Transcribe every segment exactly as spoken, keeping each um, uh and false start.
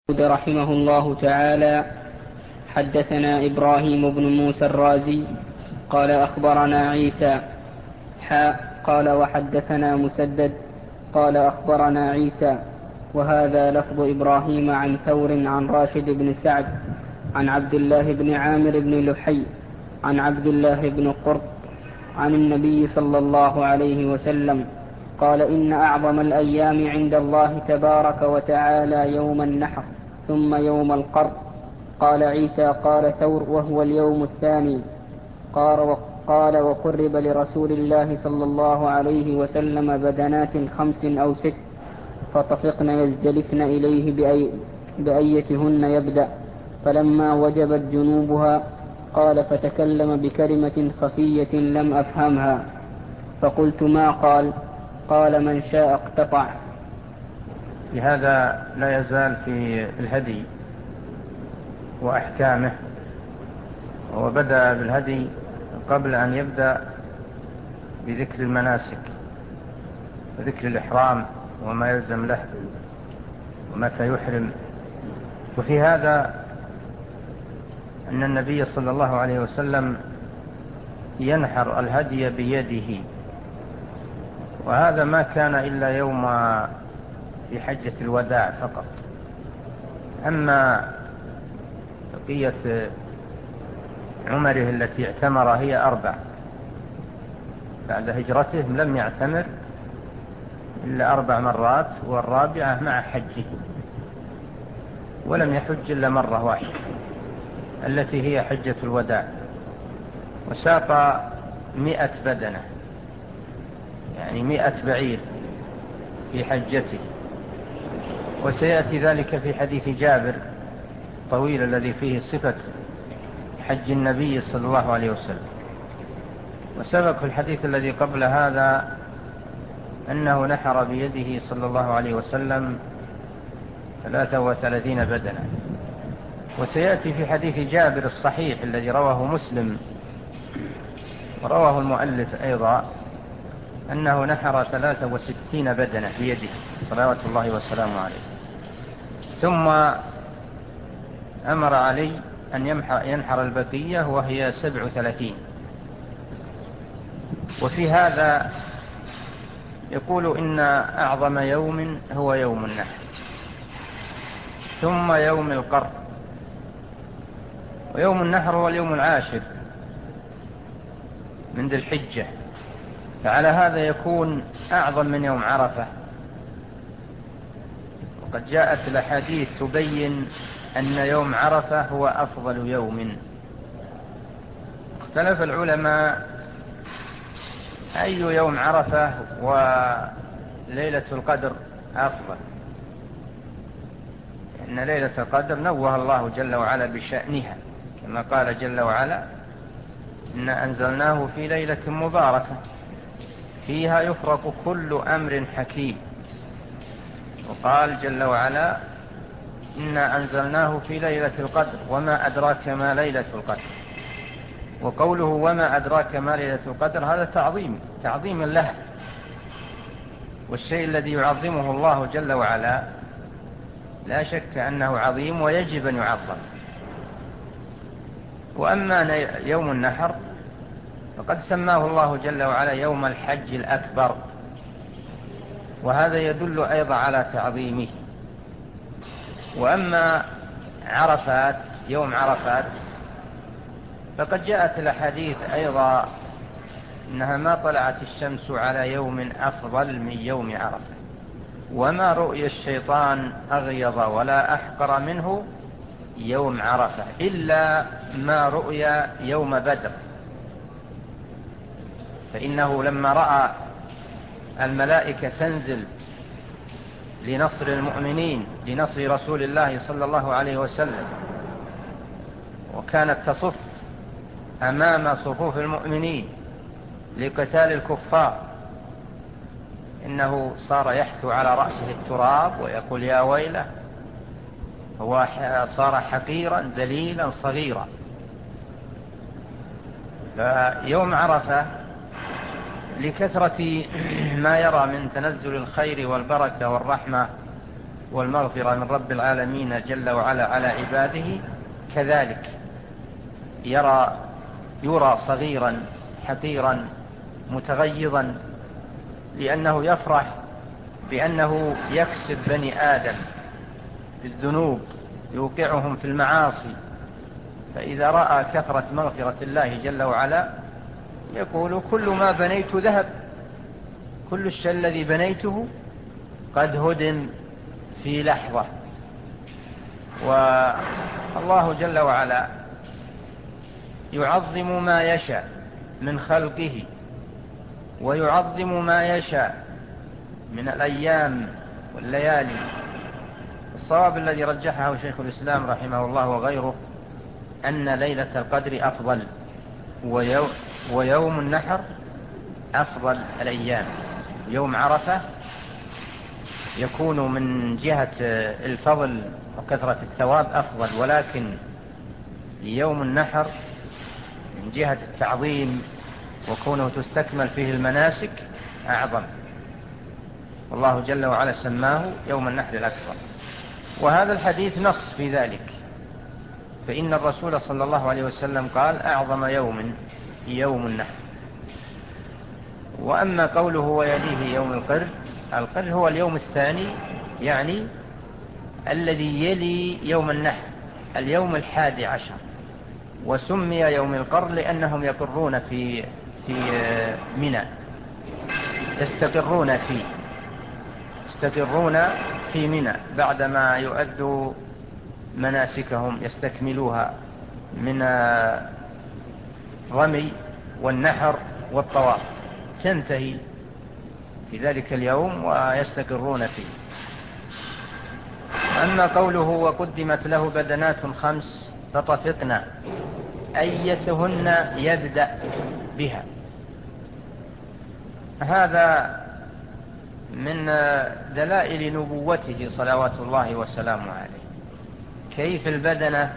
رحمه الله تعالى: حدثنا إبراهيم بن موسى الرازي قال أخبرنا عيسى حاء قال وحدثنا مسدد قال أخبرنا عيسى، وهذا لفظ إبراهيم عن ثور عن راشد بن سعد عن عبد الله بن عامر بن لحي عن عبد الله بن قرط عن النبي صلى الله عليه وسلم قال: إن أعظم الأيام عند الله تبارك وتعالى يوم النحر ثم يوم القر. قال عيسى: قال ثور: وهو اليوم الثاني. قال: وقرب لرسول الله صلى الله عليه وسلم بدنات خمس أو ست، فطفقن يزدلفن إليه بأي بأيتهن يبدأ، فلما وجبت جنوبها قال: فتكلم بكلمة خفية لم أفهمها، فقلت: ما قال؟ قال: من شاء اقتطع. لهذا لا يزال في الهدي وأحكامه، وبدأ بالهدي قبل أن يبدأ بذكر المناسك وذكر الإحرام وما يلزم له ومتى يحرم. وفي هذا أن النبي صلى الله عليه وسلم ينحر الهدي بيده، وهذا ما كان إلا يوم في حجة الوداع فقط. أما بقية عمره التي اعتمر هي أربع، بعد هجرته لم يعتمر إلا أربع مرات، والرابعة مع حجه، ولم يحج إلا مرة واحدة التي هي حجة الوداع، وساق مئة بدنة، يعني مئة بعير في حجته. وسيأتي ذلك في حديث جابر طويل الذي فيه صفة حج النبي صلى الله عليه وسلم. وسبق في الحديث الذي قبل هذا أنه نحر بيده صلى الله عليه وسلم ثلاثة وثلاثين بدنة. وسيأتي في حديث جابر الصحيح الذي رواه مسلم ورواه المؤلف أيضا أنه نحر ثلاثة وستين بدنة بيده صلوات الله وسلامه عليه، ثم أمر علي أن ينحر البقية وهي سبع وثلاثين. وفي هذا يقول: إن أعظم يوم هو يوم النحر ثم يوم القر. ويوم النحر هو اليوم العاشر من ذي الحجة، فعلى هذا يكون أعظم من يوم عرفة. وقد جاءت الأحاديث تبين أن يوم عرفة هو أفضل يوم. اختلف العلماء أي يوم عرفة وليلة القدر أفضل، إن ليلة القدر نوه الله جل وعلا بشأنها، كما قال جل وعلا: إنا أنزلناه في ليلة مباركة فيها يفرق كل أمر حكيم. وقال جل وعلا: إنا أنزلناه في ليلة القدر وما أدراك ما ليلة القدر. وقوله وما أدراك ما ليلة القدر هذا تعظيم تعظيم له، والشيء الذي يعظمه الله جل وعلا لا شك أنه عظيم ويجب أن يعظم. وأما يوم النحر فقد سماه الله جل وعلا يوم الحج الأكبر، وهذا يدل أيضا على تعظيمه. وأما عرفات يوم عرفات فقد جاءت الأحاديث أيضا إنها ما طلعت الشمس على يوم أفضل من يوم عرفة، وما رؤي الشيطان أغيظ ولا أحقر منه يوم عرفة إلا ما رؤي يوم بدر، فإنه لما رأى الملائكة تنزل لنصر المؤمنين لنصر رسول الله صلى الله عليه وسلم، وكانت تصف أمام صفوف المؤمنين لقتال الكفار، إنه صار يحثو على رأسه التراب ويقول: يا ويله، هو صار حقيرا ذليلا صغيرا. فيوم عرفة لكثرة ما يرى من تنزل الخير والبركة والرحمة والمغفرة من رب العالمين جل وعلا على عباده، كذلك يرى يرى صغيرا حقيرا متغيظا، لأنه يفرح بأنه يكسب بني آدم بالذنوب يوقعهم في المعاصي، فإذا رأى كثرة مغفرة الله جل وعلا يقول كل ما بنيت ذهب، كل الشيء الذي بنيته قد هدم في لحظة. والله جل وعلا يعظم ما يشاء من خلقه ويعظم ما يشاء من الأيام والليالي. الصواب الذي رجحه شيخ الإسلام رحمه الله وغيره أن ليلة القدر أفضل، ويوم, ويوم النحر أفضل الأيام. يوم عرفة يكون من جهة الفضل وكثرة الثواب أفضل، ولكن يوم النحر من جهة التعظيم وكونه تستكمل فيه المناسك أعظم، والله جل وعلا سماه يوم النحر الأكبر. وهذا الحديث نص في ذلك، فإن الرسول صلى الله عليه وسلم قال أعظم يوم يوم النحر. وأما قوله ويليه يوم القر، القر هو اليوم الثاني، يعني الذي يلي يوم النحر، اليوم الحادي عشر، وسمي يوم القر لأنهم يقرون في في منى، يستقرون فيه يستقرون في منى بعدما يؤدوا مناسكهم يستكملوها من الرمي والنحر والطواف، تنتهي في ذلك اليوم ويستقرون فيه. أما قوله وقدمت له بدنات خمس فطفقنا، أيتهن يبدأ بها، هذا من دلائل نبوته صلوات الله وسلامه عليه. كيف البدنة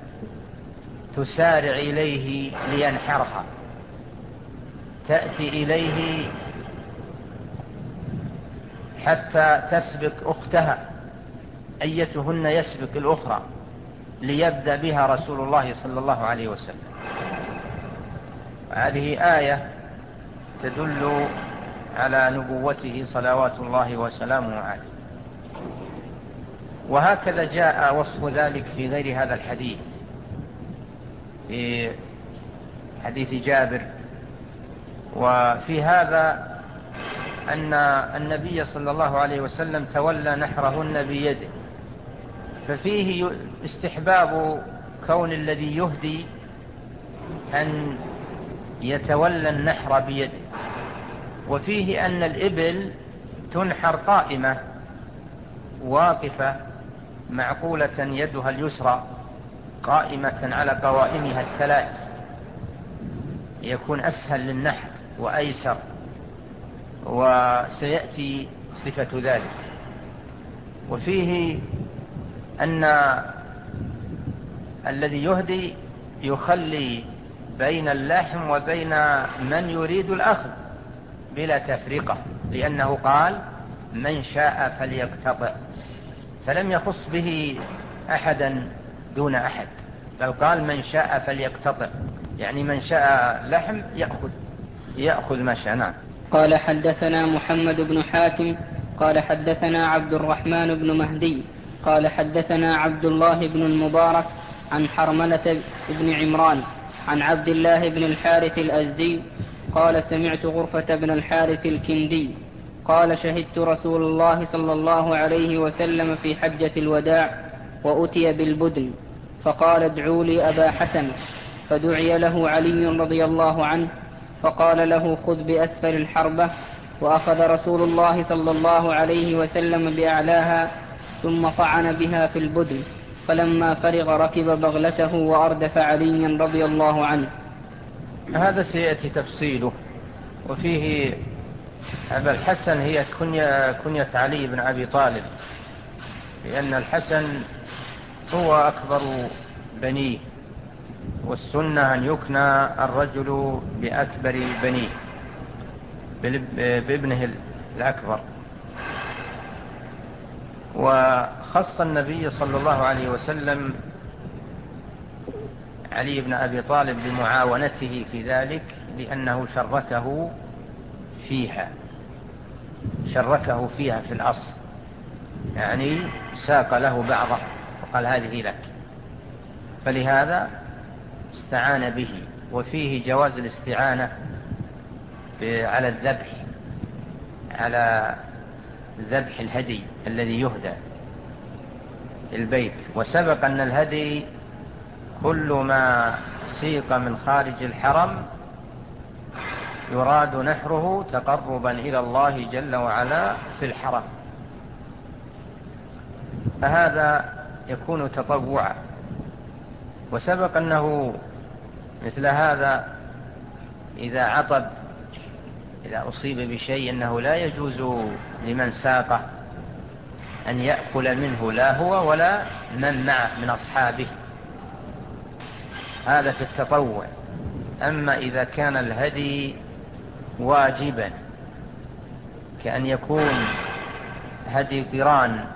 تسارع إليه لينحرها، تأتي إليه حتى تسبق أختها، أيتهن يسبق الأخرى، ليبدأ بها رسول الله صلى الله عليه وسلم. هذه آية تدل على نبوته صلوات الله وسلامه عليه. وهكذا جاء وصف ذلك في غير هذا الحديث، في حديث جابر. وفي هذا أن النبي صلى الله عليه وسلم تولى نحرهن بيده، ففيه استحباب كون الذي يهدي أن يتولى النحر بيده، وفيه أن الإبل تنحر قائمة واقفة معقولة يدها اليسرى قائمة على قوائمها الثلاث، يكون أسهل للنحر وأيسر، وسيأتي صفة ذلك. وفيه أن الذي يهدي يخلي بين اللحم وبين من يريد الأخذ بلا تفرقة، لأنه قال من شاء فليقتطع، فلم يخص به أحدا دون أحد، بل قال من شاء فليقتطع، يعني من شاء لحم يأخذ يأخذ ما شاء. نعم. قال حدثنا محمد بن حاتم قال حدثنا عبد الرحمن بن مهدي قال حدثنا عبد الله بن المبارك عن حرملة بن عمران عن عبد الله بن الحارث الأزدي قال سمعت غرفة بن الحارث الكندي قال شهدت رسول الله صلى الله عليه وسلم في حجة الوداع وأتي بالبدن، فقال ادعوا لي أبا حسن، فدعي له علي رضي الله عنه فقال له خذ بأسفل الحربة، وأخذ رسول الله صلى الله عليه وسلم بأعلاها ثم طعن بها في البدن، فلما فرغ ركب بغلته وأردف علي رضي الله عنه. هذا سيأتي تفصيله. وفيه أبا الحسن هي كنية, كنية علي بن أبي طالب، لأن الحسن هو أكبر بنيه، والسنة أن يكنى الرجل بأكبر بنيه بابنه الأكبر. وخص النبي صلى الله عليه وسلم علي بن أبي طالب بمعاونته في ذلك لأنه شركه فيها شركه فيها في الأصل، يعني ساق له بعضه وقال هذه لك، فلهذا استعان به. وفيه جواز الاستعانة على الذبح، على ذبح الهدي الذي يهدى البيت. وسبق أن الهدي كل ما سيق من خارج الحرم يراد نحره تقربا إلى الله جل وعلا في الحرم، فهذا يكون تطوعا. وسبق أنه مثل هذا إذا عطب، إذا أصيب بشيء أنه لا يجوز لمن ساقه أن يأكل منه لا هو ولا من معه من أصحابه، هذا في التطوع. أما إذا كان الهدي واجبا كأن يكون هدي قران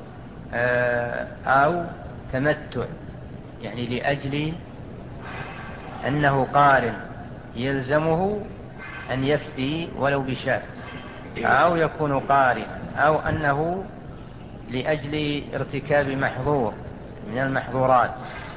أو تمتع، يعني لأجل أنه قارن يلزمه أن يفدي ولو بشاة، أو يكون قارن، أو أنه لأجل ارتكاب محظور من المحظورات،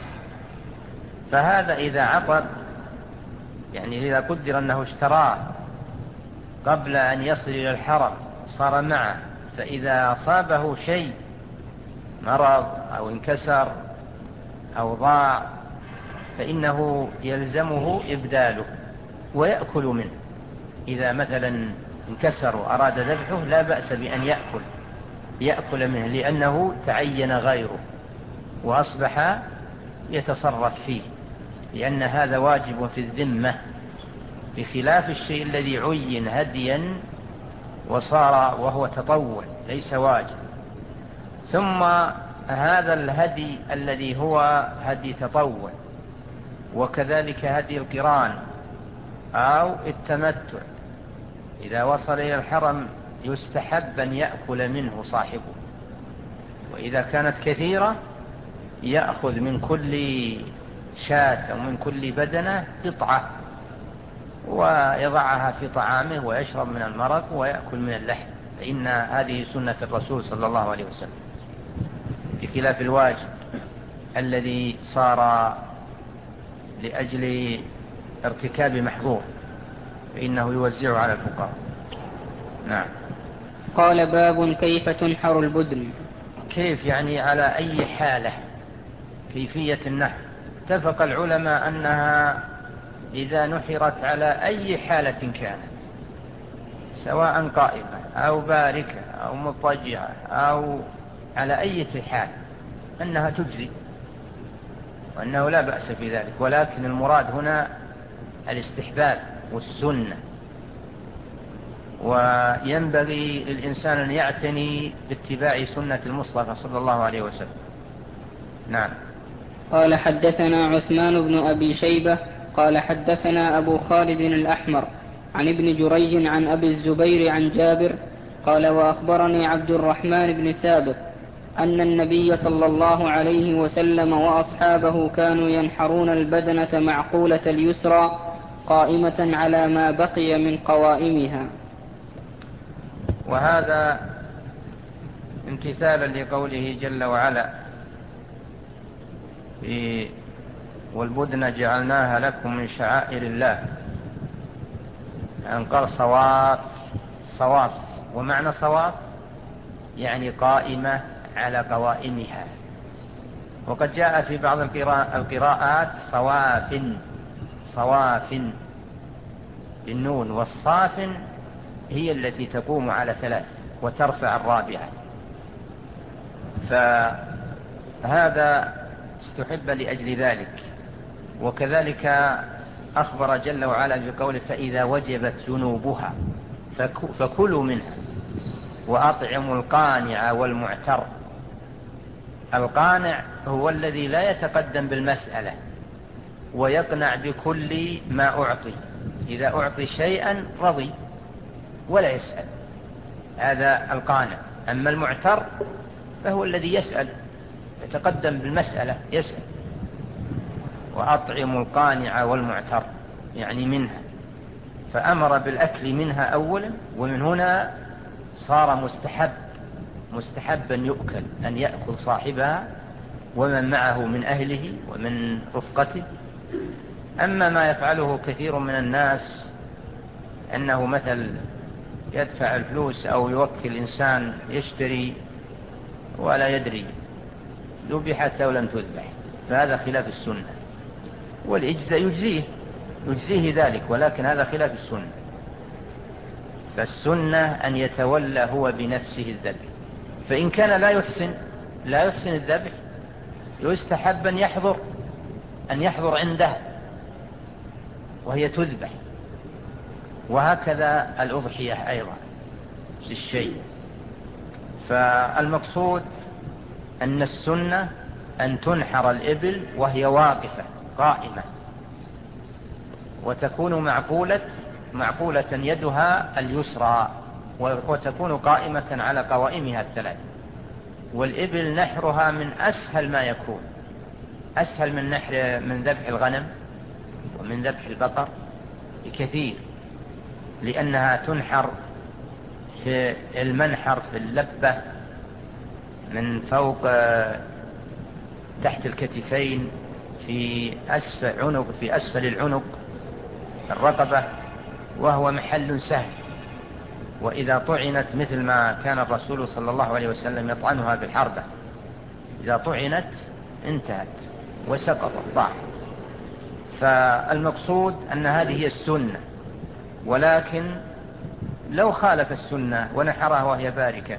فهذا إذا عقب، يعني إذا قدر أنه اشتراه قبل أن يصل إلى الحرم صار معه، فإذا أصابه شيء مرض أو انكسر أو ضاع فإنه يلزمه إبداله ويأكل منه. إذا مثلا انكسر وأراد ذبحه لا بأس بأن يأكل يأكل منه، لأنه تعين غيره وأصبح يتصرف فيه، لأن هذا واجب في الذمة، بخلاف الشيء الذي عين هديا وصار وهو تطوع ليس واجب. ثم هذا الهدي الذي هو هدي تطوع، وكذلك هدي القران أو التمتع، إذا وصل إلى الحرم يستحب أن يأكل منه صاحبه، وإذا كانت كثيرة يأخذ من كل شاة أو من كل بدنة قطعة ويضعها في طعامه ويشرب من المرق ويأكل من اللحم، فإن هذه سنة الرسول صلى الله عليه وسلم، بخلاف الواجب الذي صار لأجل ارتكاب محظور فإنه يوزع على الفقراء. نعم. قال باب كيف تنحر البدن. كيف يعني على أي حالة كيفية النحر؟ اتفق العلماء أنها إذا نحرت على أي حالة كانت، سواء قائمة أو باركة أو مضطجعة أو على أي حال، أنها تجزي وأنه لا بأس في ذلك، ولكن المراد هنا الاستحباب والسنة، وينبغي للإنسان أن يعتني باتباع سنة المصطفى صلى الله عليه وسلم. نعم. قال حدثنا عثمان بن أبي شيبة قال حدثنا أبو خالد الأحمر عن ابن جريج عن أبي الزبير عن جابر قال وأخبرني عبد الرحمن بن سابق أن النبي صلى الله عليه وسلم وأصحابه كانوا ينحرون البدنة معقولة اليسرى قائمة على ما بقي من قوائمها. وهذا امتثالا لقوله جل وعلا في والبدن جعلناها لكم من شعائر الله، أن قال صواف صواف، ومعنى صواف يعني قائمة على قوائمها. وقد جاء في بعض القراءات صواف صواف بالنون، والصاف هي التي تقوم على ثلاث وترفع الرابعة، فهذا استحب لأجل ذلك. وكذلك أخبر جل وعلا بقوله فإذا وجبت جنوبها فكلوا منها وأطعموا القانع والمعتر. القانع هو الذي لا يتقدم بالمسألة ويقنع بكل ما أعطي، إذا أعطي شيئا رضي ولا يسأل، هذا القانع. أما المعتر فهو الذي يسأل، يتقدم بالمسألة يسأل. وأطعموا القانع والمعتر يعني منها، فأمر بالأكل منها أولا، ومن هنا صار مستحب مستحبا يؤكل، أن يأكل صاحبها ومن معه من أهله ومن رفقته. أما ما يفعله كثير من الناس أنه مثل يدفع الفلوس أو يوكل إنسان يشتري ولا يدري ذبحت أو لم تذبح، فهذا خلاف السنة. والإجزاء يجزيه يجزيه ذلك، ولكن هذا خلاف السنة. فالسنة أن يتولى هو بنفسه الذبح، فإن كان لا يحسن لا يحسن الذبح يستحب أن يحضر أن يحضر عنده وهي تذبح. وهكذا الأضحية أيضا في الشيء. فالمقصود أن السنة أن تنحر الإبل وهي واقفة قائمة، وتكون معقولة معقولة يدها اليسرى، وتكون قائمة على قوائمها الثلاث. والإبل نحرها من أسهل ما يكون، أسهل من نحر من ذبح الغنم ومن ذبح البقر بكثير، لأنها تنحر في المنحر في اللبة من فوق تحت الكتفين، في أسفل عنق في أسفل العنق الرقبة، وهو محل سهل. وإذا طعنت مثل ما كان الرسول صلى الله عليه وسلم يطعنها بالحربة، إذا طعنت انتهت وسقطت ضاع. فالمقصود أن هذه هي السنة. ولكن لو خالف السنة ونحرها وهي باركة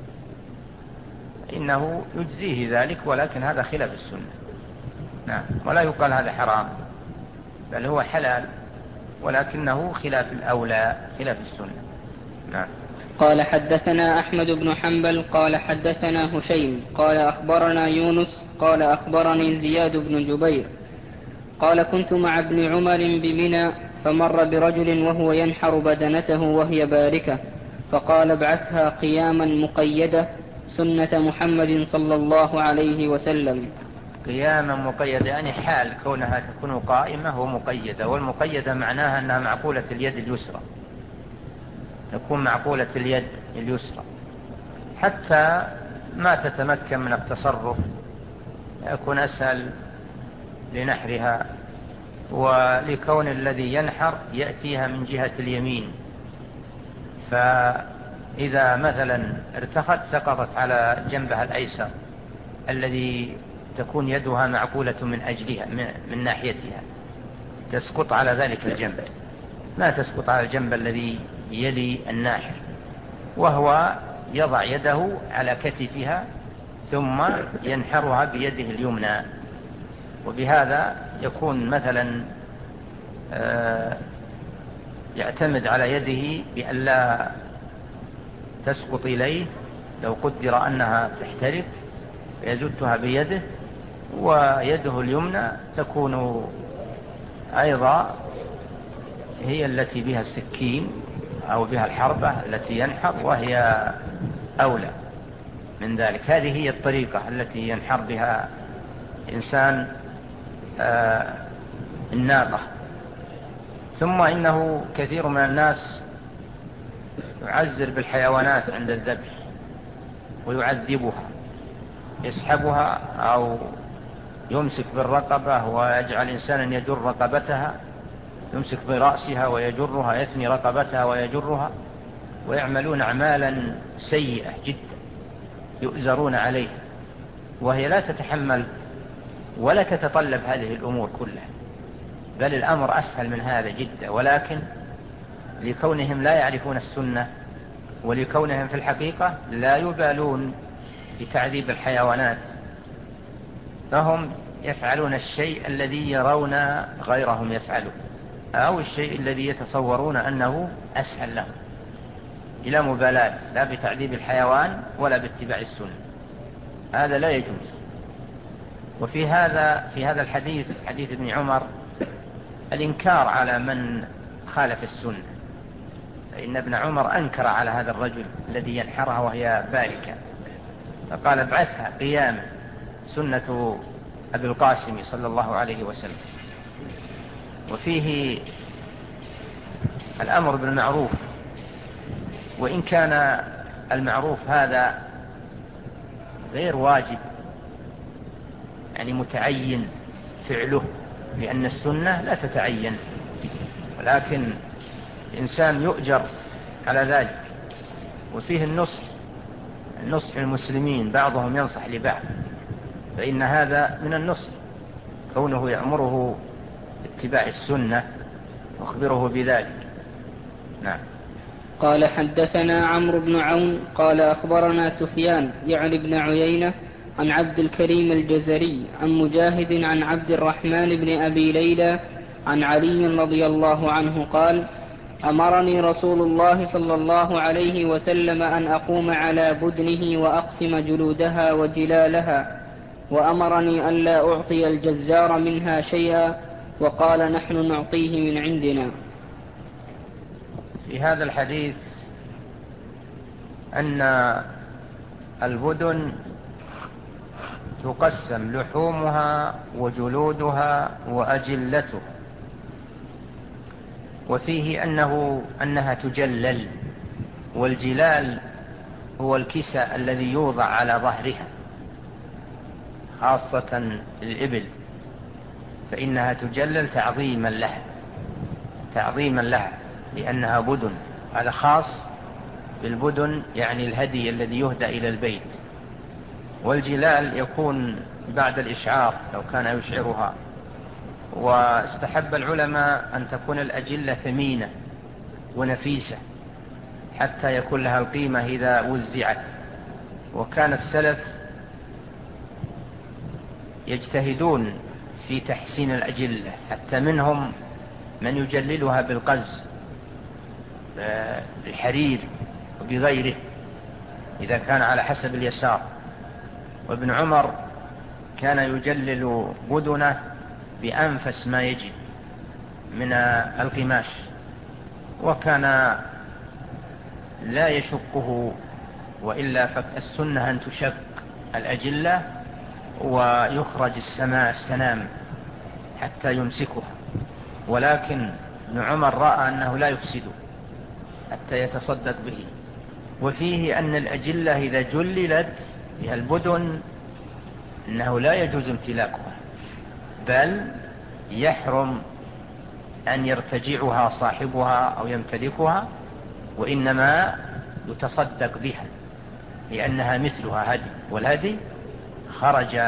إنه يجزيه ذلك، ولكن هذا خلاف السنة. نعم. ولا يقال هذا حرام، بل هو حلال، ولكنه خلاف الأولى، خلاف السنة. نعم. قال حدثنا أحمد بن حنبل قال حدثنا هشيم قال أخبرنا يونس قال أخبرني زياد بن جبير قال كنت مع ابن عمر بمنى فمر برجل وهو ينحر بدنته وهي باركة، فقال ابعثها قياما مقيدة سنة محمد صلى الله عليه وسلم. قياما مقيدة يعني حال كونها تكون قائمة ومقيدة، والمقيدة معناها أنها معقولة اليد اليسرى، تكون معقولة اليد اليسرى حتى ما تتمكن من التصرف، يكون أسهل لنحرها. ولكون الذي ينحر يأتيها من جهة اليمين، فإذا مثلا ارتخت سقطت على جنبها الأيسر الذي تكون يدها معقولة من أجلها من ناحيتها، تسقط على ذلك الجنب، لا تسقط على الجنب الذي يلي الناحر، وهو يضع يده على كتفها ثم ينحرها بيده اليمنى. وبهذا يكون مثلا يعتمد على يده بأن لا تسقط إليه لو قدر أنها تحترق، يزتها بيده، ويده اليمنى تكون أيضا هي التي بها السكين أو بها الحربة التي ينحر، وهي أولى من ذلك. هذه هي الطريقة التي ينحر بها إنسان آه الناقة. ثم إنه كثير من الناس يعزر بالحيوانات عند الذبح ويعذبها، يسحبها أو يمسك بالرقبة ويجعل إنسانا يجر رقبتها، يمسك برأسها ويجرها، يثني رقبتها ويجرها، ويعملون أعمالا سيئة جدا يؤزرون عليها، وهي لا تتحمل ولا تتطلب هذه الأمور كلها، بل الأمر أسهل من هذا جدا. ولكن لكونهم لا يعرفون السنة، ولكونهم في الحقيقة لا يبالون بتعذيب الحيوانات، فهم يفعلون الشيء الذي يرون غيرهم يفعله، أو الشيء الذي يتصورون أنه أسهل لهم، بلا مبالاة لا بتعذيب الحيوان ولا باتباع السنة. هذا لا يجوز. وفي هذا في هذا الحديث حديث ابن عمر الإنكار على من خالف السنة، فإن ابن عمر أنكر على هذا الرجل الذي ينحرها وهي باركة، فقال ابعثها قياما، سنة أبي القاسم صلى الله عليه وسلم. وفيه الأمر بالمعروف، وإن كان المعروف هذا غير واجب يعني متعين فعله، لأن السنة لا تتعين، ولكن الإنسان يؤجر على ذلك. وفيه النصح، النصح للمسلمين، بعضهم ينصح لبعض، فإن هذا من النصح، كونه يأمره اتباع السنة واخبره بذلك. نعم. قال حدثنا عمرو بن عون قال أخبرنا سفيان يعني بن عيينة عن عبد الكريم الجزري عن مجاهد عن عبد الرحمن بن أبي ليلى عن علي رضي الله عنه قال: أمرني رسول الله صلى الله عليه وسلم أن أقوم على بدنه وأقسم جلودها وجلالها، وأمرني أن لا أعطي الجزار منها شيئا، وقال: نحن نعطيه من عندنا. في هذا الحديث أن البدن تقسم لحومها وجلودها وأجلتها، وفيه أنه أنها تجلل، والجلال هو الكساء الذي يوضع على ظهرها خاصة الإبل، فإنها تجلل تعظيما لها، تعظيما لها لأنها بدن. هذا خاص بالبدن، يعني الهدي الذي يهدى إلى البيت. والجلال يكون بعد الإشعار لو كان يشعرها. واستحب العلماء أن تكون الأجلة ثمينة ونفيسة حتى يكون لها القيمة إذا وزعت. وكان السلف يجتهدون في تحسين الأجلة، حتى منهم من يجللها بالقز بالحرير وبغيره إذا كان على حسب اليسار. وابن عمر كان يجلل بدنه بأنفس ما يجد من القماش، وكان لا يشقه، وإلا فالسنة أن تشق الأجلة ويخرج السماء السنام حتى يمسكها، ولكن ابن عمر رأى أنه لا يفسد حتى يتصدق به. وفيه أن الأجلة إذا جللت البدن أنه لا يجوز امتلاكها، بل يحرم أن يرتجعها صاحبها أو يمتلكها، وإنما يتصدق بها لأنها مثلها هدي، والهدي خرج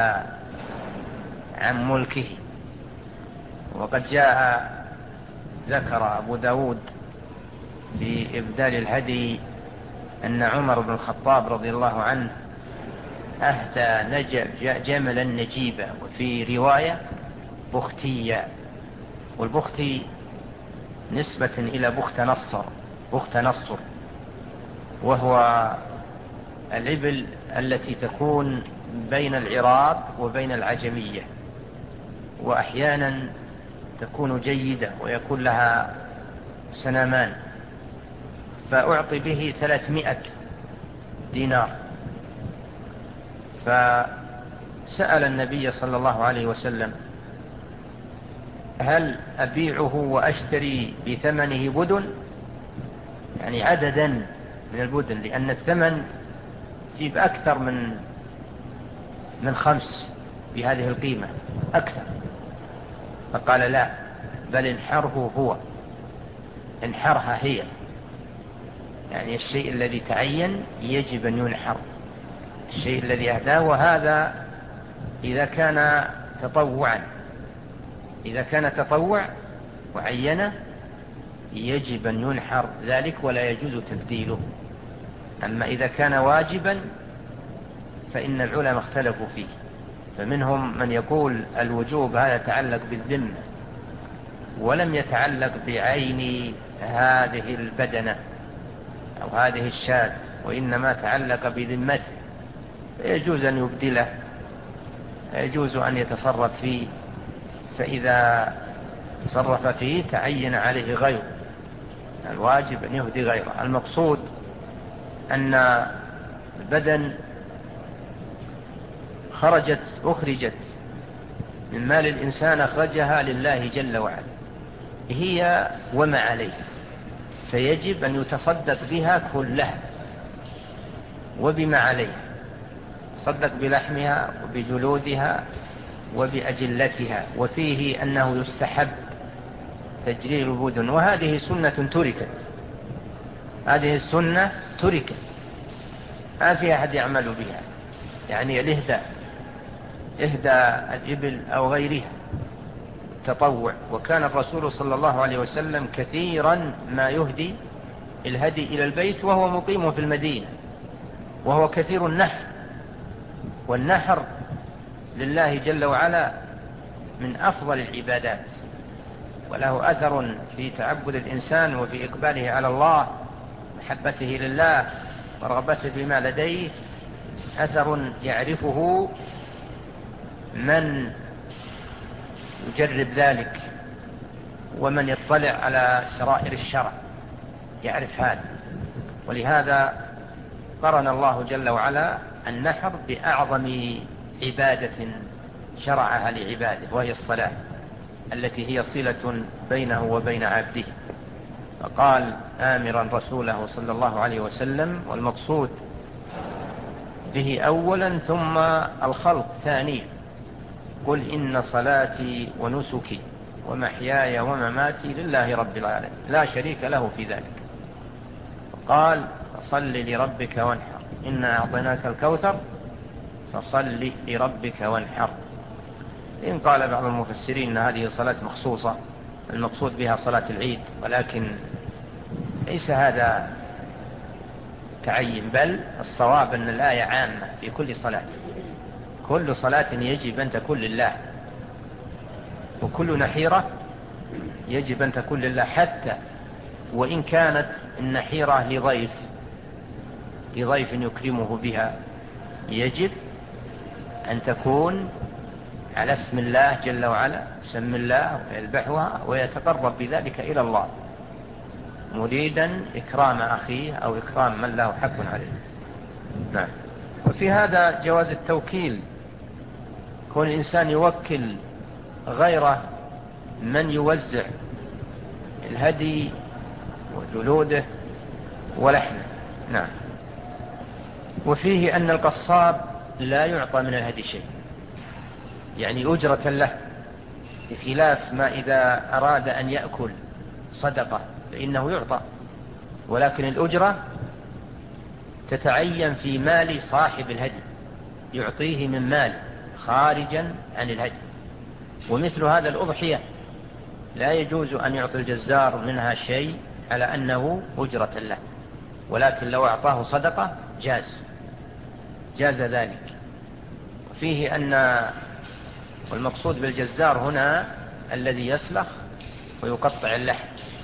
عن ملكه. وقد جاء ذكر أبو داود في إبدال الهدي أن عمر بن الخطاب رضي الله عنه أهدى جملا نجيبا، وفي رواية بختية، والبختي نسبة إلى بخت نصر، بخت نصر وهو الإبل التي تكون بين العراق وبين العجمية، وأحيانا تكون جيدة ويكون لها سنامان، فأعطي به ثلاثمائة دينار. فسأل النبي صلى الله عليه وسلم: هل أبيعه وأشتري بثمنه بدن، يعني عددا من البدن، لأن الثمن يجيب أكثر من من خمس بهذه القيمة أكثر. فقال: لا، بل انحره هو، انحرها هي، يعني الشيء الذي تعين يجب أن ينحر، الشيء الذي أهداه. وهذا إذا كان تطوعا، إذا كان تطوع وعينه يجب أن ينحر ذلك ولا يجوز تبديله. أما إذا كان واجبا فإن العلماء اختلفوا فيه، فمنهم من يقول الوجوب هذا يتعلق بالذمة ولم يتعلق بعين هذه البدنة أو هذه الشاة، وإنما تعلق بذمته، فيجوز أن يبدله، يجوز أن يتصرف فيه، فإذا تصرف فيه تعين عليه غيره، الواجب أن يهدي غيره. المقصود أن البدن خرجت أخرجت من مال الإنسان أخرجها لله جل وعلا هي وما عليه، فيجب أن يتصدق بها كلها وبما عليها، صدق بلحمها وبجلودها وبأجلتها. وفيه أنه يستحب تجرير البدن، وهذه سنة تركت، هذه السنة تركت ما في أحد يعمل بها، يعني الإهداء، إهداء الإبل أو غيرها تطوع. وكان الرسول صلى الله عليه وسلم كثيرا ما يهدي الهدي إلى البيت وهو مقيم في المدينة، وهو كثير النحر، والنحر لله جل وعلا من أفضل العبادات، وله أثر في تعبد الإنسان وفي إقباله على الله، محبته لله ورغبته بما لديه، أثر يعرفه من يجرب ذلك ومن يطلع على سرائر الشرع يعرف هذا. ولهذا قرن الله جل وعلا النحر بأعظم عبادة شرعها لعباده، وهي الصلاة التي هي صلة بينه وبين عبده. فقال آمرا رسوله صلى الله عليه وسلم، والمقصود به أولا ثم الخلق ثانيا، قل إن صلاتي ونسكي ومحياي ومماتي لله رب العالمين لا شريك له في ذلك. قال فصل لربك وانحر إنا أعطيناك الكوثر فصل لربك وانحر. إن قال بعض المفسرين أن هذه صلاة مخصوصة المقصود بها صلاة العيد، ولكن ليس هذا تعين، بل الصواب أن الآية عامة في كل صلاة، كل صلاة يجب أن تكون لله، وكل نحيرة يجب أن تكون لله، حتى وإن كانت النحيرة لضيف لضيف يكرمه بها يجب أن تكون على اسم الله جل وعلا، بسم الله، ويذبحها ويتقرب بذلك إلى الله مريدا إكرام أخيه أو إكرام من له حق عليه. نعم. وفي هذا جواز التوكيل، كون الإنسان يوكل غيره من يوزع الهدي وجلوده ولحمه. نعم. وفيه أن القصاب لا يعطى من الهدي شيء، يعني أجرة له، بخلاف ما إذا أراد أن يأكل صدقة فإنه يعطى، ولكن الأجرة تتعين في مال صاحب الهدي، يعطيه من مال خارجا عن الهدي. ومثل هذا الأضحية لا يجوز أن يعطي الجزار منها شيء على أنه أجرة له، ولكن لو أعطاه صدقة جاز جاز ذلك. وفيه أن والمقصود بالجزار هنا الذي يسلخ ويقطع اللحم،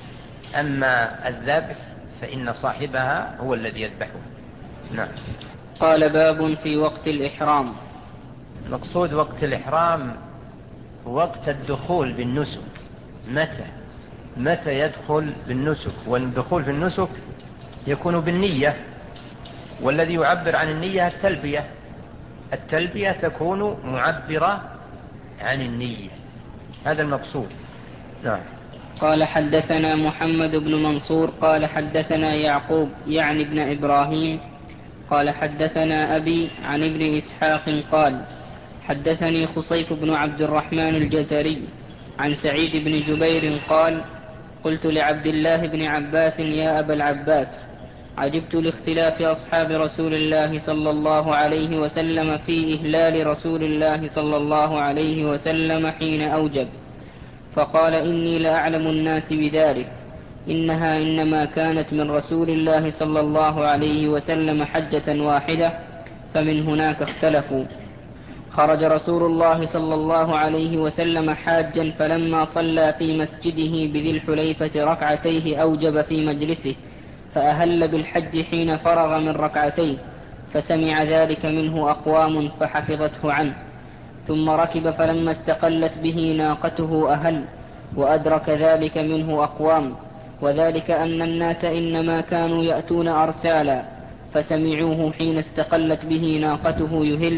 أما الذبح فإن صاحبها هو الذي يذبحه. نعم. قال باب في وقت الإحرام. المقصود وقت الإحرام وقت الدخول بالنسك، متى متى يدخل بالنسك، والدخول في النسك يكون بالنية، والذي يعبر عن النية التلبية، التلبية تكون معبرة عن النية، هذا المقصود. نعم. قال حدثنا محمد بن منصور قال حدثنا يعقوب يعني ابن إبراهيم قال حدثنا أبي عن ابن إسحاق قال حدثني خصيف بن عبد الرحمن الجزري عن سعيد بن جبير قال قلت لعبد الله بن عباس يا أبا العباس عجبت لاختلاف أصحاب رسول الله صلى الله عليه وسلم في إهلال رسول الله صلى الله عليه وسلم حين أوجب، فقال إني لأعلم الناس بذلك، إنها إنما كانت من رسول الله صلى الله عليه وسلم حجة واحدة فمن هناك اختلفوا. خرج رسول الله صلى الله عليه وسلم حاجا، فلما صلى في مسجده بذي الحليفة ركعتيه أوجب في مجلسه، فأهل بالحج حين فرغ من ركعتيه، فسمع ذلك منه أقوام فحفظته عنه، ثم ركب فلما استقلت به ناقته أهل، وأدرك ذلك منه أقوام، وذلك أن الناس إنما كانوا يأتون أرسالا، فسمعوه حين استقلت به ناقته يهل،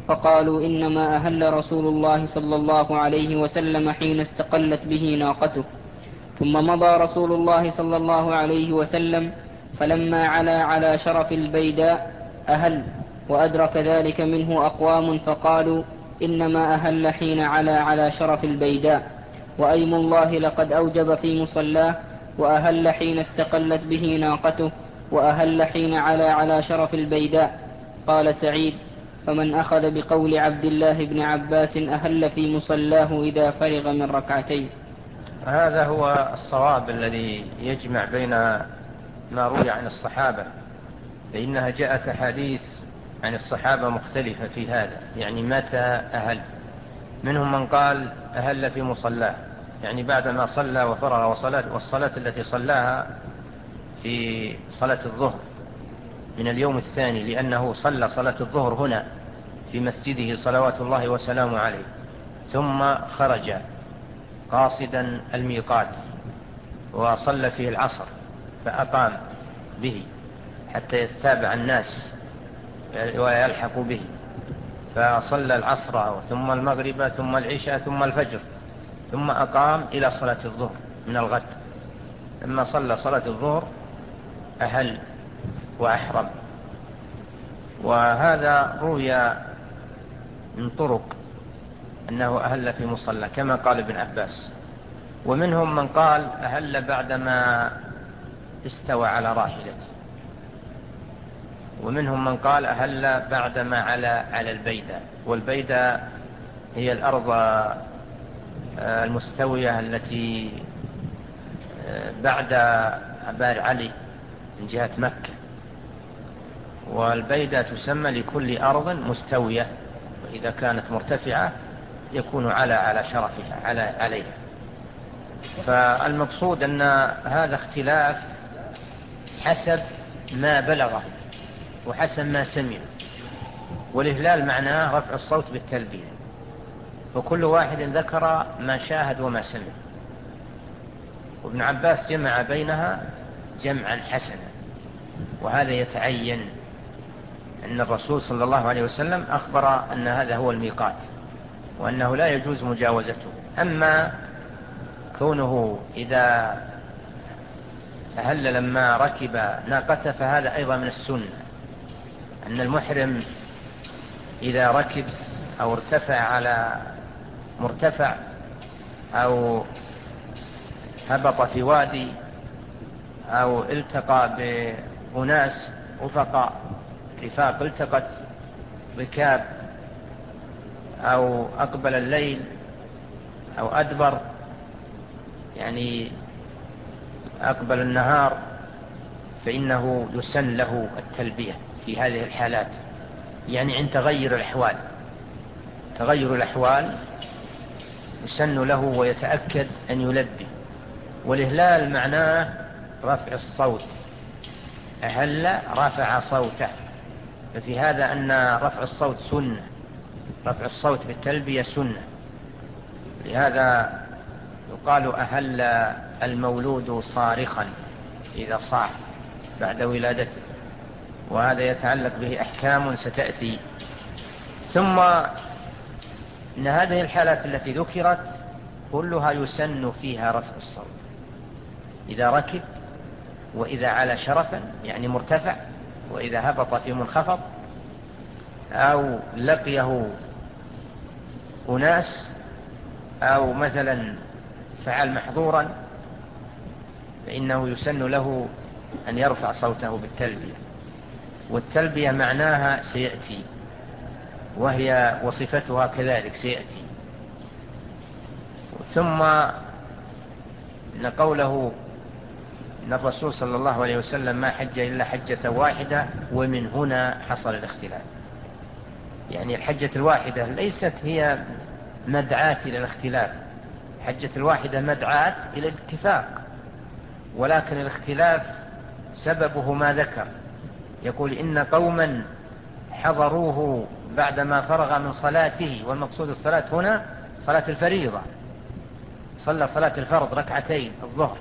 فقالوا إنما أهل رسول الله صلى الله عليه وسلم حين استقلت به ناقته. ثم مضى رسول الله صلى الله عليه وسلم، فلما علا على شرف البيداء أهل، وأدرك ذلك منه أقوام فقالوا إنما أهل حين علا على شرف البيداء، وأيم الله لقد أوجب في مصلاه، وأهل حين استقلت به ناقته، وأهل حين علا على شرف البيداء. قال سعيد: فمن أخذ بقول عبد الله بن عباس أهل في مصلاه إذا فرغ من ركعتين. هذا هو الصواب الذي يجمع بين ما روي عن الصحابة، فإنها جاءت أحاديث عن الصحابة مختلفة في هذا، يعني متى أهل. منهم من قال أهل في مصلاه، يعني بعدما صلى وفرغ، وصلاة والصلاة التي صلاها في صلاة الظهر من اليوم الثاني، لأنه صلى صلاة الظهر هنا في مسجده صلوات الله وسلامه عليه، ثم خرج قاصدا الميقات وصلى فيه العصر فأقام به حتى يتابع الناس ويلحق به، فصلى العصر ثم المغرب ثم العشاء ثم الفجر، ثم أقام إلى صلاة الظهر من الغد. لما صلى صلاة الظهر أهل وأحرم. وهذا روي من طرق أنه أهل في مصلى كما قال ابن عباس. ومنهم من قال أهل بعدما استوى على راحلته، ومنهم من قال أهل بعدما على على البيدة، والبيدة هي الأرض المستوية التي بعد عبار علي من جهة مكة، والبيدة تسمى لكل أرض مستوية، وإذا كانت مرتفعة يكون على على شرفها على عليها. فالمقصود أن هذا اختلاف حسب ما بلغه وحسب ما سمع، والإهلال معناه رفع الصوت بالتلبية، وكل واحد ذكر ما شاهد وما سمع. وابن عباس جمع بينها جمعا حسنا، وهذا يتعين أن الرسول صلى الله عليه وسلم أخبر أن هذا هو الميقات وأنه لا يجوز مجاوزته. أما كونه إذا أهل لما ركب ناقته فهذا أيضا من السنة، أن المحرم إذا ركب أو ارتفع على مرتفع أو هبط في وادي أو التقى بأناس رفقاء رفاق التقت ركاب أو أقبل الليل أو أدبر، يعني أقبل النهار، فإنه يسن له التلبية في هذه الحالات، يعني عند تغير الأحوال. تغير الأحوال يسن له ويتأكد أن يلبي. والإهلال معناه رفع الصوت، أهل رفع صوته، ففي هذا أن رفع الصوت سنة، رفع الصوت بالتلبية سنة. لهذا يقال أهل المولود صارخا إذا صاح بعد ولادته، وهذا يتعلق به أحكام ستأتي. ثم إن هذه الحالات التي ذكرت كلها يسن فيها رفع الصوت، إذا ركب، وإذا على شرفا يعني مرتفع، وإذا هبط في منخفض، أو لقيه أناس، أو مثلا فعل محظورا، فإنه يسن له أن يرفع صوته بالتلبية. والتلبية معناها سيأتي، وهي وصفتها كذلك سيأتي. ثم إن قوله إن الرسول صلى الله عليه وسلم ما حج إلا حجة واحدة، ومن هنا حصل الاختلاف. يعني الحجة الواحدة ليست هي مدعاة إلى الاختلاف، حجة الواحدة مدعاة إلى الاتفاق، ولكن الاختلاف سببه ما ذكر. يقول إن قوما حضروه بعدما فرغ من صلاته، والمقصود الصلاة هنا صلاة الفريضة، صلى صلاة الفرض ركعتين الظهر،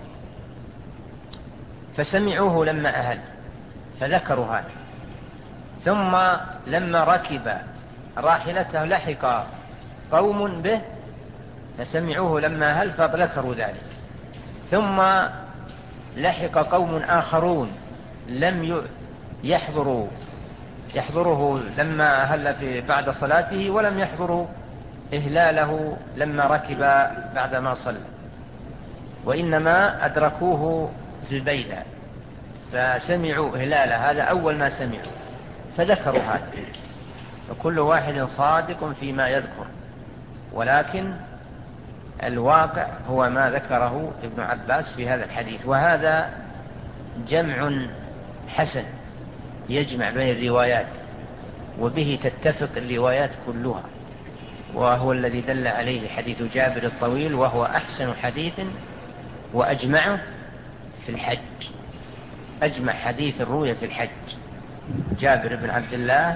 فسمعوه لما أهل فذكروا هذا. ثم لما ركب راحلته لحق قوم به فسمعوه لما هل فذكروا ذلك، ثم لحق قوم آخرون لم يحضروا يحضره لما هل في بعد صلاته، ولم يحضروا إهلاله لما ركب بعدما صلى، وإنما أدركوه في البيدة فسمعوا إهلاله، هذا أول ما سمعوا فذكروا هذا. وكل واحد صادق فيما يذكر، ولكن الواقع هو ما ذكره ابن عباس في هذا الحديث، وهذا جمع حسن يجمع بين الروايات، وبه تتفق الروايات كلها، وهو الذي دل عليه حديث جابر الطويل، وهو أحسن حديث وأجمعه في الحج، أجمع حديث الرؤيا في الحج. جابر بن عبد الله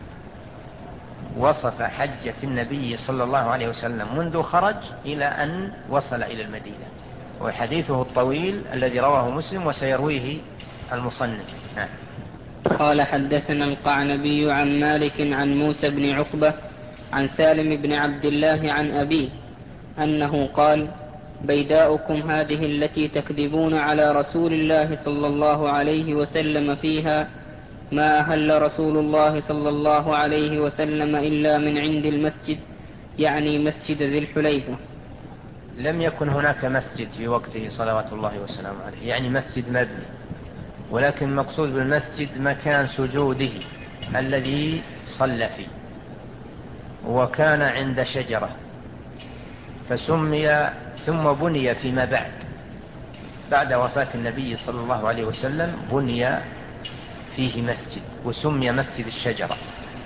وصف حجة النبي صلى الله عليه وسلم منذ خرج إلى أن وصل إلى المدينة، وحديثه الطويل الذي رواه مسلم وسيرويه المصنف. نعم. قال حدثنا القعنبي عن مالك عن موسى بن عقبة عن سالم بن عبد الله عن أبيه أنه قال: بيداؤكم هذه التي تكذبون على رسول الله صلى الله عليه وسلم فيها ما أهل رسول الله صلى الله عليه وسلم إلا من عند المسجد، يعني مسجد ذي الحليفة. لم يكن هناك مسجد في وقته صلوات الله وسلامه عليه، يعني مسجد مبني، ولكن مقصود بالمسجد مكان سجوده الذي صلى فيه، وكان عند شجرة فسمي، ثم بني فيما بعد بعد وفاة النبي صلى الله عليه وسلم بني فيه مسجد وسمي مسجد الشجرة.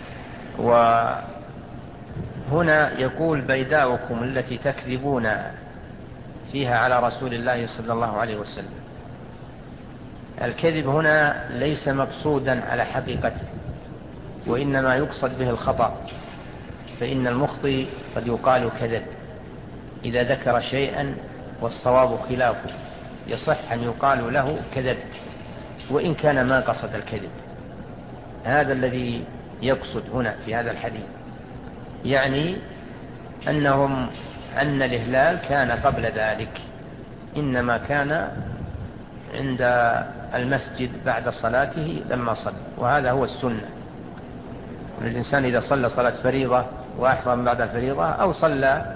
وهنا يقول: بيداؤكم التي تكذبون فيها على رسول الله صلى الله عليه وسلم. الكذب هنا ليس مقصودا على حقيقته، وإنما يقصد به الخطأ، فإن المخطئ قد يقال كذب إذا ذكر شيئا والصواب خلافه، يصح أن يقال له كذب وإن كان ما قصد الكذب. هذا الذي يقصد هنا في هذا الحديث، يعني أنهم أن الإهلال كان قبل ذلك، إنما كان عند المسجد بعد صلاته لما صلى، وهذا هو السنة. الإنسان إذا صلى صلاة فريضة وأحرم بعد الفريضة، أو صلى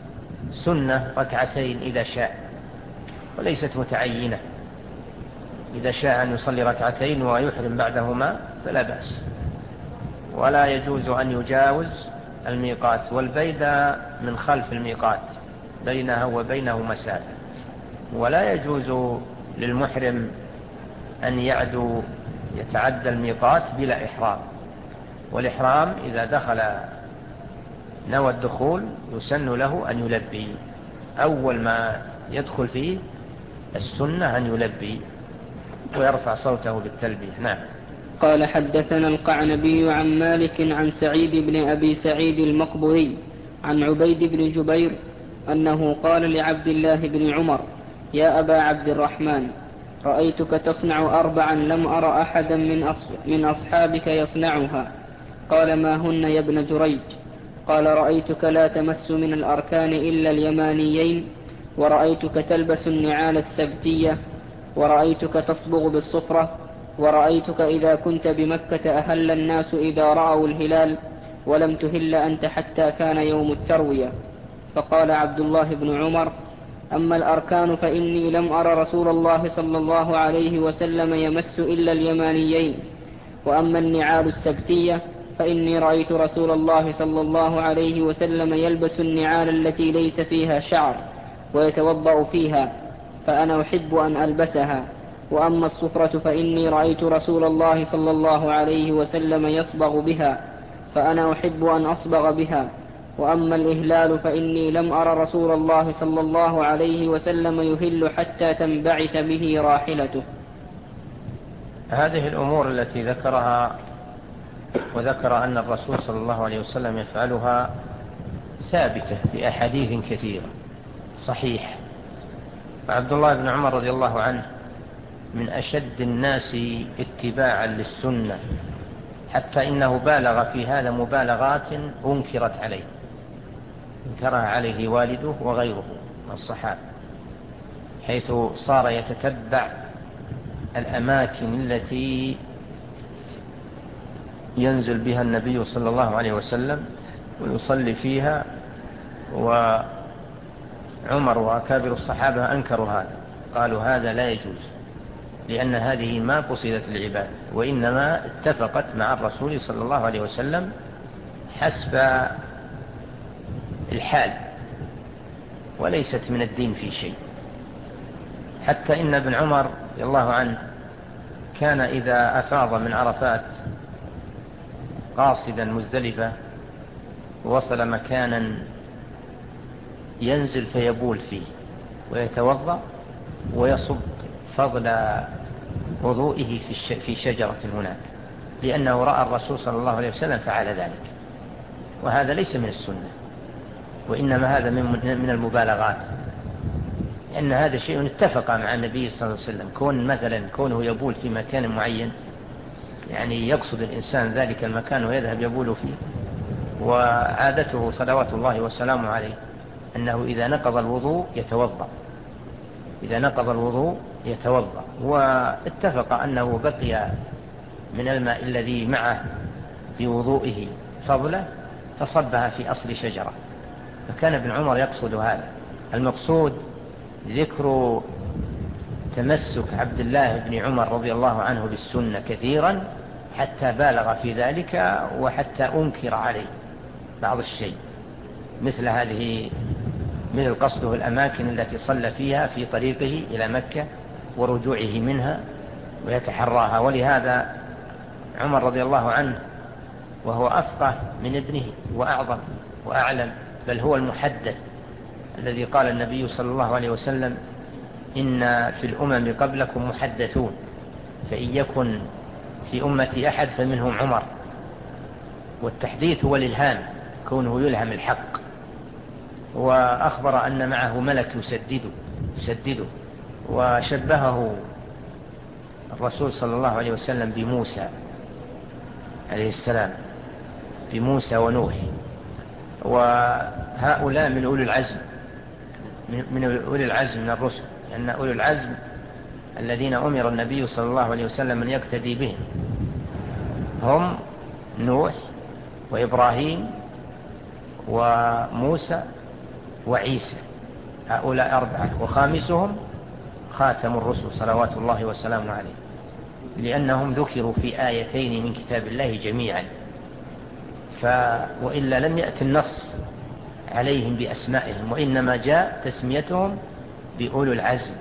سنة ركعتين إذا شاء، وليست متعينة، إذا شاء أن يصلي ركعتين ويحرم بعدهما فلا بأس، ولا يجوز أن يجاوز الميقات، والبيدة من خلف الميقات بينها وبينه مسافة، ولا يجوز للمحرم أن يعدو يتعدى الميقات بلا إحرام. والإحرام إذا دخل نوى الدخول يسن له أن يلبي، أول ما يدخل فيه السنة أن يلبي ويرفع صوته بالتلبية. نعم. قال حدثنا القعنبي عن مالك عن سعيد بن أبي سعيد المقبري عن عبيد بن جبير أنه قال لعبد الله بن عمر: يا أبا عبد الرحمن، رأيتك تصنع أربعا لم أر أحدا من, من أصحابك يصنعها. قال: ما هن يا ابن جريج؟ قال: رأيتك لا تمس من الأركان إلا اليمانيين، ورأيتك تلبس النعال السبتية، ورأيتك تصبغ بالصفرة، ورأيتك إذا كنت بمكة أهل الناس إذا رأوا الهلال، ولم تهل أنت حتى كان يوم التروية. فقال عبد الله بن عمر: أما الأركان فإني لم أر رسول الله صلى الله عليه وسلم يمس إلا اليمانيين، وأما النعال السبتية فإني رأيت رسول الله صلى الله عليه وسلم يلبس النعال التي ليس فيها شعر ويتوضأ فيها، فأنا أحب أن ألبسها. وأما الصفرة فإني رأيت رسول الله صلى الله عليه وسلم يصبغ بها، فأنا أحب أن أصبغ بها. وأما الإهلال فإني لم أر رسول الله صلى الله عليه وسلم يهل حتى تنبعث به راحلته. هذه الأمور التي ذكرها وذكر أن الرسول صلى الله عليه وسلم يفعلها ثابتة في أحاديث كثيرة صحيح. عبد الله بن عمر رضي الله عنه من أشد الناس اتباعا للسنة حتى إنه بالغ في هذا مبالغات أنكرت عليه، انكرها عليه والده وغيره من الصحابة، حيث صار يتتبع الأماكن التي ينزل بها النبي صلى الله عليه وسلم ويصلي فيها، وعمر وأكابر الصحابة أنكروا هذا، قالوا هذا لا يجوز، لأن هذه ما قصدت العبادة، وإنما اتفقت مع الرسول صلى الله عليه وسلم حسب الحال، وليست من الدين في شيء. حتى إن ابن عمر رضي الله عنه كان إذا أفاض من عرفات قاصدا مزدلفة وصل مكانا ينزل فيبول فيه ويتوضأ ويصب فضل وضوئه في شجرة هناك، لأنه رأى الرسول صلى الله عليه وسلم فعل ذلك، وهذا ليس من السنة، وإنما هذا من المبالغات، لأن هذا شيء اتفق مع النبي صلى الله عليه وسلم. كون مثلا كونه يبول في مكان معين، يعني يقصد الإنسان ذلك المكان ويذهب يبول فيه، وعادته صلوات الله وسلامه عليه أنه إذا نقض الوضوء يتوضأ، إذا نقض الوضوء يتوضأ، واتفق أنه بقي من الماء الذي معه بوضوئه فضله فصبها في أصل شجرة، فكان ابن عمر يقصد هذا. المقصود ذكر تمسك عبد الله بن عمر رضي الله عنه بالسنة كثيرا حتى بالغ في ذلك، وحتى أنكر عليه بعض الشيء، مثل هذه مثل قصده الأماكن التي صلى فيها في طريقه إلى مكة ورجوعه منها ويتحراها. ولهذا عمر رضي الله عنه وهو أفقه من ابنه وأعظم وأعلم، بل هو المحدث الذي قال النبي صلى الله عليه وسلم إن في الأمم قبلكم محدثون، فإن يكن في أمتي أحد فمنهم عمر. والتحديث هو الإلهام، كونه يلهم الحق. وأخبر أن معه ملك يسدده, يسدده وشبهه الرسول صلى الله عليه وسلم بموسى عليه السلام، بموسى ونوح، وهؤلاء من أولي العزم من أولي العزم من الرسل، لأن أولي العزم الذين أمر النبي صلى الله عليه وسلم أن يقتدي بهم هم نوح وإبراهيم وموسى وعيسى، هؤلاء أربعة، وخامسهم خاتم الرسل صلوات الله وسلامه عليه، لأنهم ذكروا في آيتين من كتاب الله جميعا، ف وإلا لم يأتي النص عليهم بأسمائهم، وإنما جاء تسميتهم بأولو العزم.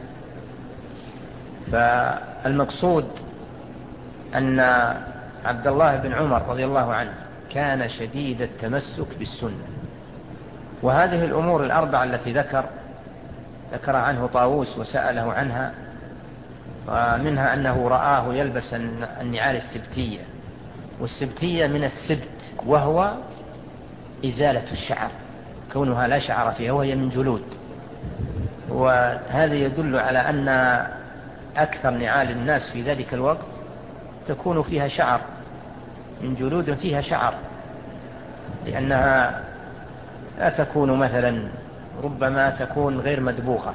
فالمقصود أن عبد الله بن عمر رضي الله عنه كان شديد التمسك بالسنة، وهذه الأمور الأربعة التي ذكر ذكر عنه طاووس وسأله عنها، ومنها أنه رآه يلبس النعال السبتية، والسبتية من السبت وهو إزالة الشعر، كونها لا شعر فيها وهي من جلود، وهذا يدل على أن أكثر نعال الناس في ذلك الوقت تكون فيها شعر، من جلود فيها شعر، لأنها لا تكون مثلا ربما تكون غير مدبوغة.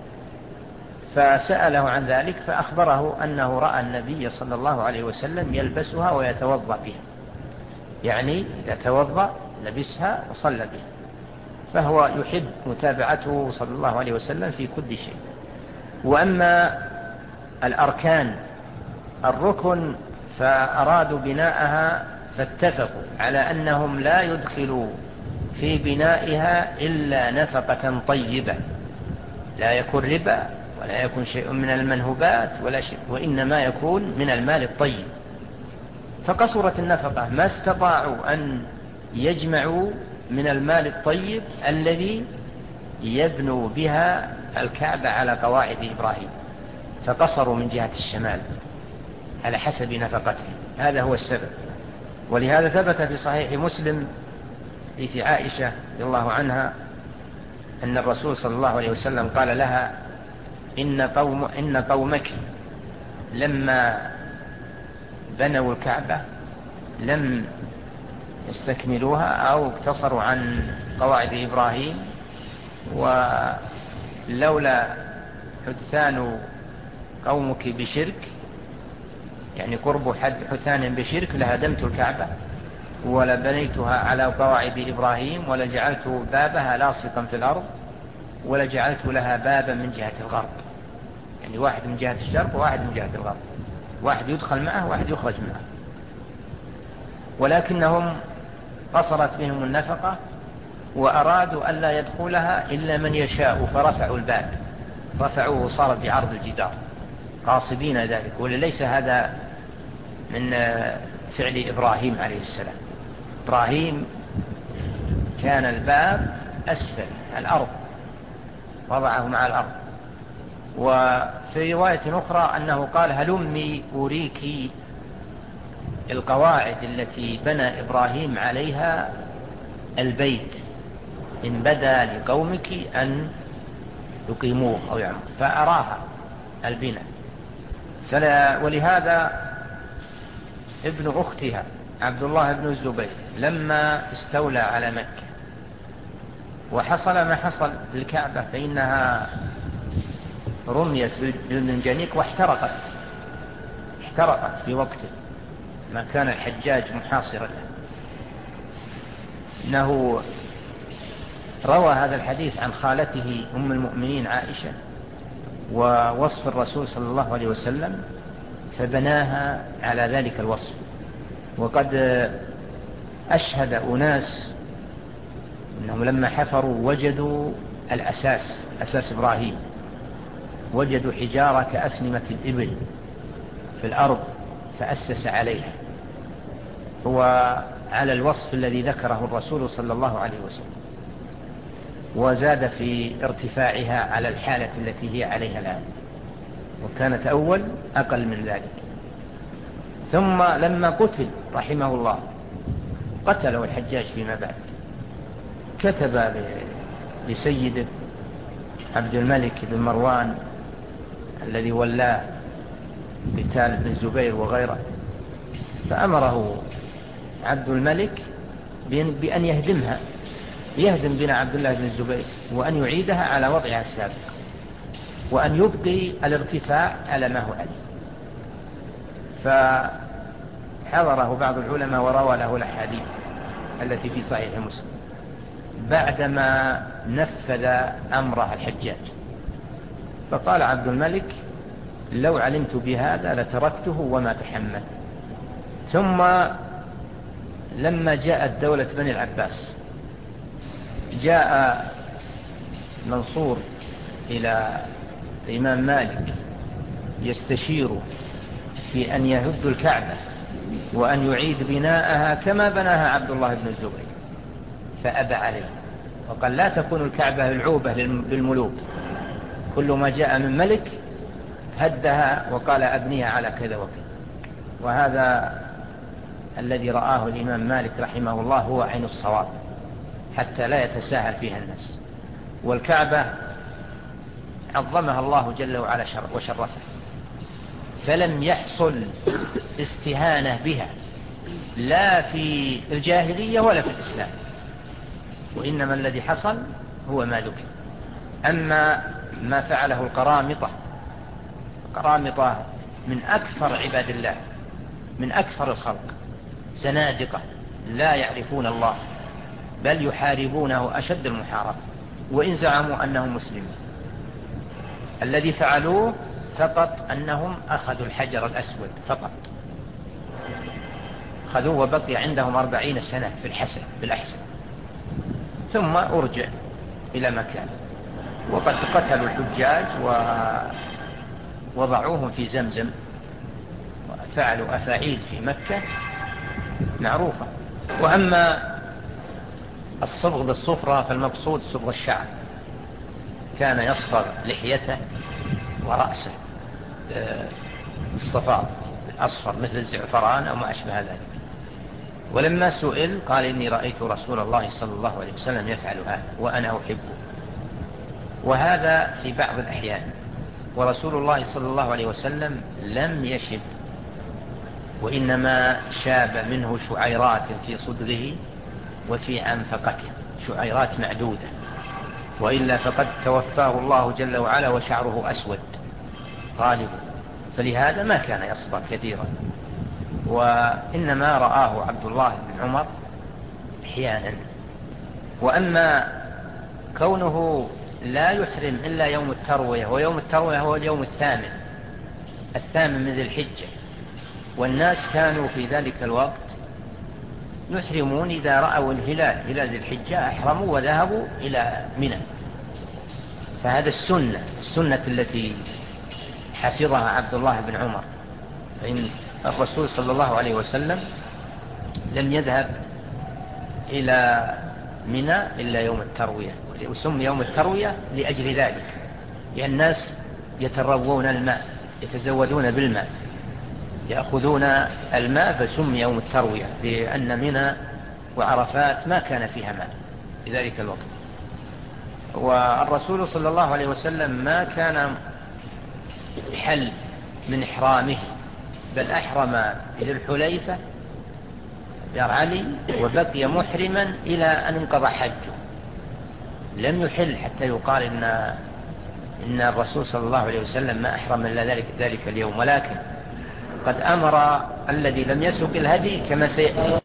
فسأله عن ذلك فأخبره أنه رأى النبي صلى الله عليه وسلم يلبسها ويتوضأ بها، يعني إذا توضأ لبسها وصلى بها، فهو يحب متابعته صلى الله عليه وسلم في كل شيء. وأما الأركان، الركن فأرادوا بناءها فاتفقوا على أنهم لا يدخلوا في بنائها إلا نفقة طيبة، لا يكون ربا ولا يكون شيء من المنهوبات ولا شيء، وإنما يكون من المال الطيب. فقصرت النفقة، ما استطاعوا أن يجمعوا من المال الطيب الذي يبنوا بها الكعبة على قواعد إبراهيم، فقصروا من جهة الشمال على حسب نفقتهم، هذا هو السبب. ولهذا ثبت في صحيح مسلم حديث عائشة رضي الله عنها أن الرسول صلى الله عليه وسلم قال لها إن, قوم إن قومك لما بنوا الكعبة لم يستكملوها أو اقتصروا عن قواعد إبراهيم، ولولا حدثان قومك بشرك، يعني قرب حدثان بشرك، لهدمت الكعبة ولبنيتها على قواعد إبراهيم، ولجعلت بابها لاصقا في الأرض، ولجعلت لها بابا من جهة الغرب، يعني واحد من جهة الشرق وواحد من جهة الغرب، واحد يدخل معه واحد يخرج معه. ولكنهم قصرت بهم النفقة وأرادوا ألا يدخلها إلا من يشاء، فرفعوا الباب، رفعوه صار بعرض الجدار قاصدين ذلك. وليس هذا من فعل إبراهيم عليه السلام. إبراهيم كان الباب أسفل الأرض، وضعه مع الأرض. وفي رواية أخرى أنه قال: هلمي أريك القواعد التي بنى إبراهيم عليها البيت، إن بدا لقومك أن يقيموه أو يعمروا. فأراها البناء. فلا ولهذا ابن أختها عبد الله بن الزبير لما استولى على مكة وحصل ما حصل بالكعبة، فإنها رميت بالمنجنيق واحترقت احترقت في وقته، ما كان الحجاج محاصرا له. إنه روى هذا الحديث عن خالته أم المؤمنين عائشة ووصف الرسول صلى الله عليه وسلم، فبناها على ذلك الوصف. وقد أشهد أناس أنهم لما حفروا وجدوا الأساس، أساس إبراهيم، وجدوا حجارة كأسنمة الإبل في الأرض فأسس عليها، هو على الوصف الذي ذكره الرسول صلى الله عليه وسلم، وزاد في ارتفاعها على الحالة التي هي عليها الآن، وكانت أول أقل من ذلك. ثم لما قتل رحمه الله، قتله الحجاج فيما بعد، كتب لسيده عبد الملك بن مروان الذي ولاه قتال بن الزبير وغيره، فأمره عبد الملك بأن يهدمها، يهدم بنا عبد الله بن الزبير، وأن يعيدها على وضعها السابق، وأن يبقي الارتفاع على ما هو عليه. فحضره بعض العلماء وروى له الأحاديث التي في صحيح مسلم بعدما نفذ أمره الحجاج. فقال عبد الملك: لو علمت بهذا لتركته وما تحمل. ثم لما جاءت دولة بني العباس، جاء منصور إلى الإمام مالك يستشير في أن يهد الكعبة وأن يعيد بناءها كما بناها عبد الله بن الزبير، فأبى عليه وقال: لا تكون الكعبة العوبة للملوك، كل ما جاء من ملك هدها وقال أبنيها على كذا وكذا. وهذا الذي رآه الإمام مالك رحمه الله هو عين الصواب، حتى لا يتساهل فيها الناس. والكعبة عظمها الله جل وعلا وشرفها، فلم يحصل استهانة بها لا في الجاهلية ولا في الإسلام، وإنما الذي حصل هو ما ذكر. أما ما فعله القرامطة، القرامطة من أكثر عباد الله، من أكثر الخلق، زنادقة لا يعرفون الله، بل يحاربونه أشد المحاربة وإن زعموا أنهم مسلمون. الذي فعلوه فقط أنهم أخذوا الحجر الأسود فقط، خذوه وبقي عندهم أربعين سنة في الحسن في الأحسن، ثم أرجع إلى مكان. وقد قتلوا الحجاج ووضعوهم في زمزم، وفعلوا أفاعيل في مكة معروفة. وأما الصبغ بالصفرة فالمقصود صبغ الشعر، كان يصبغ لحيته ورأسه الصفار الأصفر مثل الزعفران أو ما أشبه ذلك. ولما سئل قال: إني رأيت رسول الله صلى الله عليه وسلم يفعل هذا وأنا أحبه. وهذا في بعض الأحيان، ورسول الله صلى الله عليه وسلم لم يشب وإنما شاب منه شعيرات في صدغه وفي عنفقته، شعيرات معدودة، وإلا فقد توفاه الله جل وعلا وشعره أسود غالب، فلهذا ما كان يصبر كثيرا، وإنما رآه عبد الله بن عمر أحيانا. وأما كونه لا يحرم إلا يوم التروية، ويوم التروية هو اليوم الثامن الثامن من ذي الحجة، والناس كانوا في ذلك الوقت يحرمون إذا رأوا الهلال هلال ذي الحجة أحرموا وذهبوا إلى منى. فهذا السنة السنة التي حفظها عبد الله بن عمر، فإن الرسول صلى الله عليه وسلم لم يذهب إلى منى إلا يوم التروية، وسمي يوم التروية لأجل ذلك، لأن الناس يتروون الماء، يتزودون بالماء، يأخذون الماء، فسمي يوم التروية لأن منى وعرفات ما كان فيها ماء في ذلك الوقت. والرسول صلى الله عليه وسلم ما كان حل من إحرامه، بل أحرم بذي الحليفة دار علي وبقي محرما إلى أن انقضى حجه، لم يحل حتى يقال إن, إن الرسول صلى الله عليه وسلم ما أحرم إلا ذلك, ذلك اليوم. ولكن قد أمر الذي لم يسق الهدي كما سيأتي